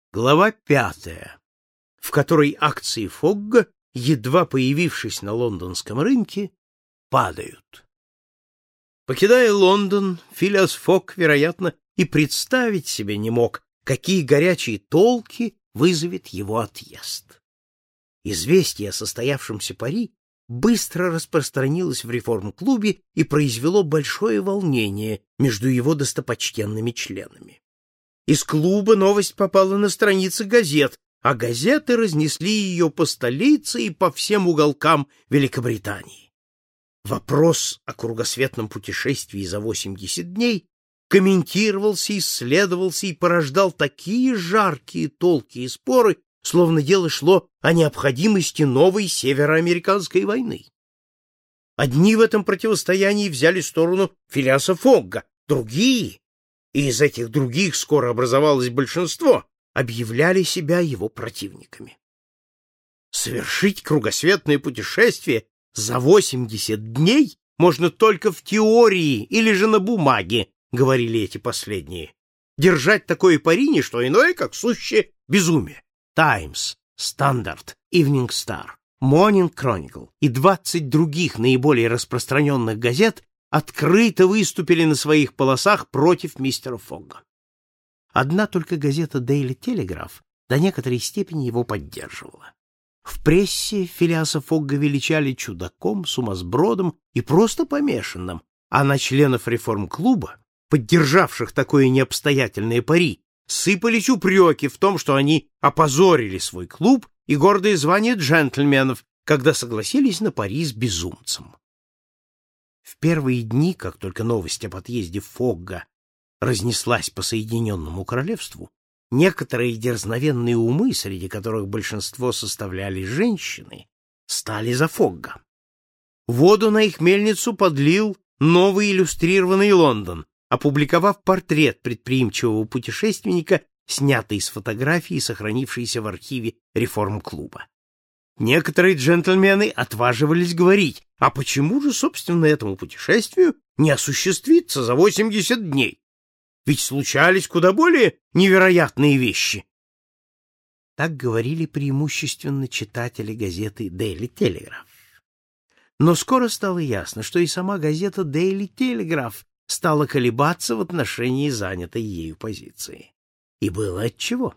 Глава 5, в которой акции Фогга, едва появившись на лондонском рынке, падают. Покидая Лондон, Филиас Фогг, вероятно, и представить себе не мог, какие горячие толки вызовет его отъезд. Известие о состоявшемся пари быстро распространилось в реформ-клубе и произвело большое волнение между его достопочтенными членами. Из клуба новость попала на страницы газет, а газеты разнесли ее по столице и по всем уголкам Великобритании. Вопрос о кругосветном путешествии за 80 дней комментировался, исследовался и порождал такие жаркие толки и споры, словно дело шло о необходимости новой североамериканской войны. Одни в этом противостоянии взяли сторону Филиаса Фогга, другие, и из этих других скоро образовалось большинство, объявляли себя его противниками. Совершить кругосветное путешествие за 80 дней можно только в теории или же на бумаге, говорили эти последние. Держать такое пари не что иное, как сущее безумие. Times, Standard, Evening Star, Morning Chronicle и 20 других наиболее распространенных газет открыто выступили на своих полосах против мистера Фогга. Одна только газета Daily Telegraph до некоторой степени его поддерживала. В прессе Филиаса Фогга величали чудаком, сумасбродом и просто помешанным, а на членов реформ-клуба, поддержавших такое необстоятельное пари, сыпались упреки в том, что они опозорили свой клуб и гордое звание джентльменов, когда согласились на пари с безумцем. В первые дни, как только новость об отъезде Фогга разнеслась по Соединенному Королевству, некоторые дерзновенные умы, среди которых большинство составляли женщины, стали за Фогга. Воду на их мельницу подлил новый иллюстрированный Лондон, опубликовав портрет предприимчивого путешественника, снятый с фотографии, сохранившейся в архиве реформ-клуба. Некоторые джентльмены отваживались говорить, а почему же, собственно, этому путешествию не осуществиться за 80 дней? Ведь случались куда более невероятные вещи. Так говорили преимущественно читатели газеты Daily Telegraph. Но скоро стало ясно, что и сама газета Daily Telegraph стала колебаться в отношении занятой ею позиции. И было отчего.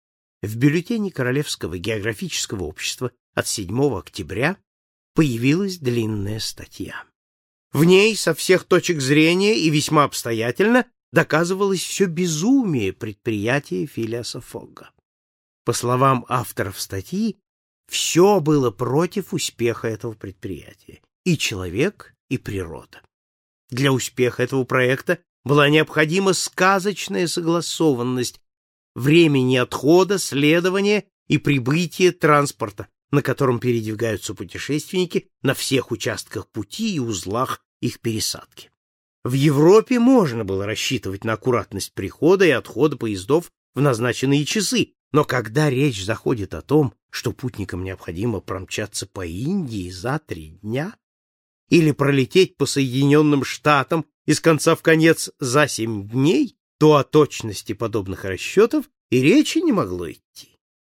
В бюллетене Королевского географического общества от 7 октября появилась длинная статья. В ней со всех точек зрения и весьма обстоятельно доказывалось все безумие предприятия Филиаса Фогга. По словам авторов статьи, все было против успеха этого предприятия, и человек, и природа. Для успеха этого проекта была необходима сказочная согласованность времени отхода, следования и прибытия транспорта, на котором передвигаются путешественники на всех участках пути и узлах их пересадки. В Европе можно было рассчитывать на аккуратность прихода и отхода поездов в назначенные часы, но когда речь заходит о том, что путникам необходимо промчаться по Индии за 3 дня или пролететь по Соединенным Штатам из конца в конец за 7 дней, то о точности подобных расчетов и речи не могло идти.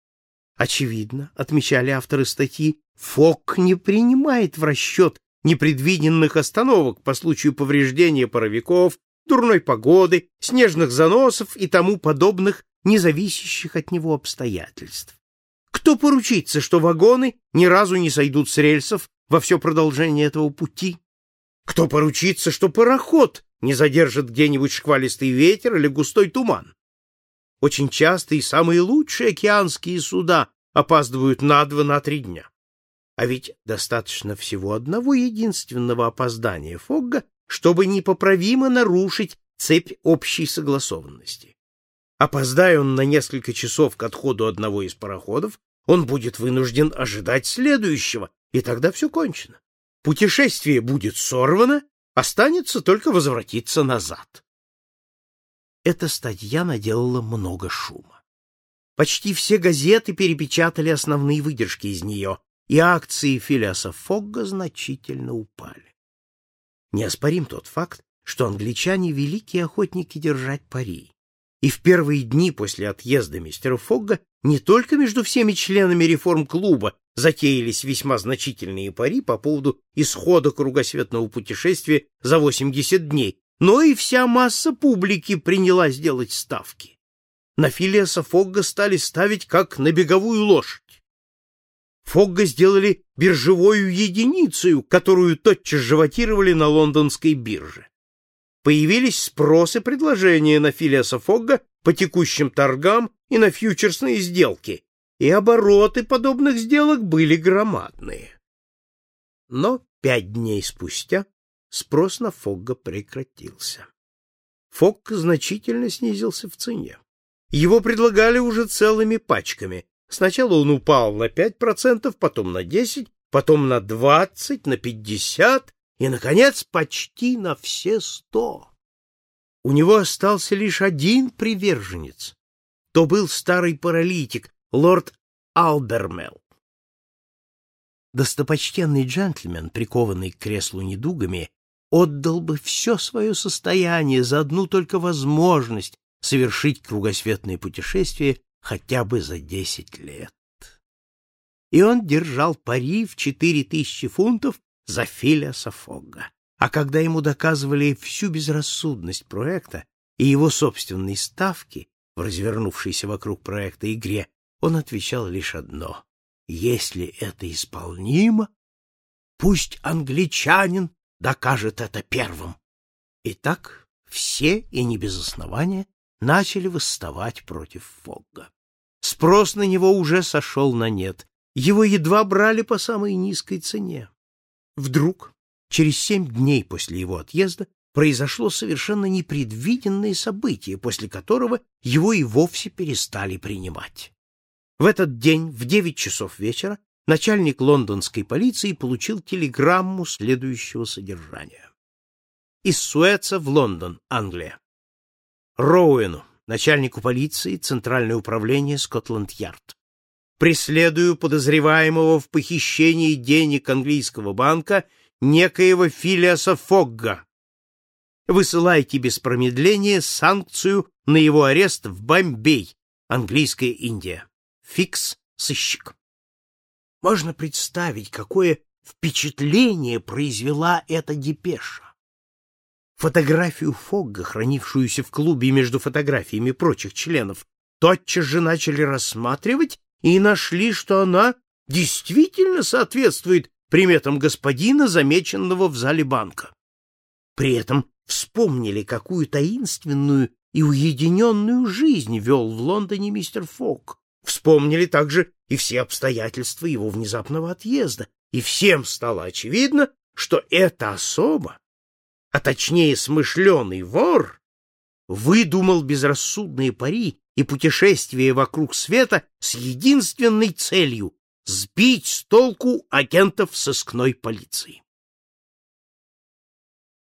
Очевидно, отмечали авторы статьи, Фогг не принимает в расчет непредвиденных остановок по случаю повреждения паровиков, дурной погоды, снежных заносов и тому подобных независящих от него обстоятельств. Кто поручится, что вагоны ни разу не сойдут с рельсов во все продолжение этого пути? Кто поручится, что пароход не задержит где-нибудь шквалистый ветер или густой туман? Очень часто и самые лучшие океанские суда опаздывают на 2-3 дня. А ведь достаточно всего одного единственного опоздания Фогга, чтобы непоправимо нарушить цепь общей согласованности. Опоздая он на несколько часов к отходу одного из пароходов, он будет вынужден ожидать следующего, и тогда все кончено. Путешествие будет сорвано, останется только возвратиться назад. Эта статья наделала много шума. Почти все газеты перепечатали основные выдержки из нее, и акции Филиаса Фогга значительно упали. Неоспорим тот факт, что англичане — великие охотники держать пари, И в первые дни после отъезда мистера Фогга не только между всеми членами реформ-клуба затеялись весьма значительные пари по поводу исхода кругосветного путешествия за 80 дней, но и вся масса публики принялась делать ставки. На Филиаса Фогга стали ставить как на беговую лошадь. Фогга сделали биржевою единицей, которую тотчас же вотировали на лондонской бирже. Появились спрос и предложения на Филиаса Фогга по текущим торгам и на фьючерсные сделки, и обороты подобных сделок были громадные. Но 5 дней спустя спрос на Фогга прекратился. Фогг значительно снизился в цене. Его предлагали уже целыми пачками. Сначала он упал на 5%, потом на 10%, потом на 20%, на 50% и, наконец, почти на все 100%. У него остался лишь один приверженец. То был старый паралитик, лорд Албермел. Достопочтенный джентльмен, прикованный к креслу недугами, отдал бы все свое состояние за одну только возможность совершить кругосветное путешествие хотя бы за 10 лет. И он держал пари в 4000 фунтов за Филиаса Фогга. А когда ему доказывали всю безрассудность проекта и его собственные ставки в развернувшейся вокруг проекта игре, он отвечал лишь одно: если это исполнимо, пусть англичанин докажет это первым. И так все, и не без основания, начали восставать против Фогга. Спрос на него уже сошел на нет. Его едва брали по самой низкой цене. Вдруг, через 7 дней после его отъезда, произошло совершенно непредвиденное событие, после которого его и вовсе перестали принимать. В этот день, в 9 часов вечера, начальник лондонской полиции получил телеграмму следующего содержания. Из Суэца в Лондон, Англия. Роуэну, начальнику полиции, Центральное управление Скотланд-Ярд. Преследую подозреваемого в похищении денег английского банка некоего Филиаса Фогга. Высылайте без промедления санкцию на его арест в Бомбей, английская Индия. Фикс, сыщик. Можно представить, какое впечатление произвела эта депеша. Фотографию Фогга, хранившуюся в клубе между фотографиями прочих членов, тотчас же начали рассматривать и нашли, что она действительно соответствует приметам господина, замеченного в зале банка. При этом вспомнили, какую таинственную и уединенную жизнь вел в Лондоне мистер Фогг. Вспомнили также и все обстоятельства его внезапного отъезда, и всем стало очевидно, что эта особа, а точнее смышленый вор, выдумал безрассудные пари и путешествие вокруг света с единственной целью — сбить с толку агентов сыскной полиции.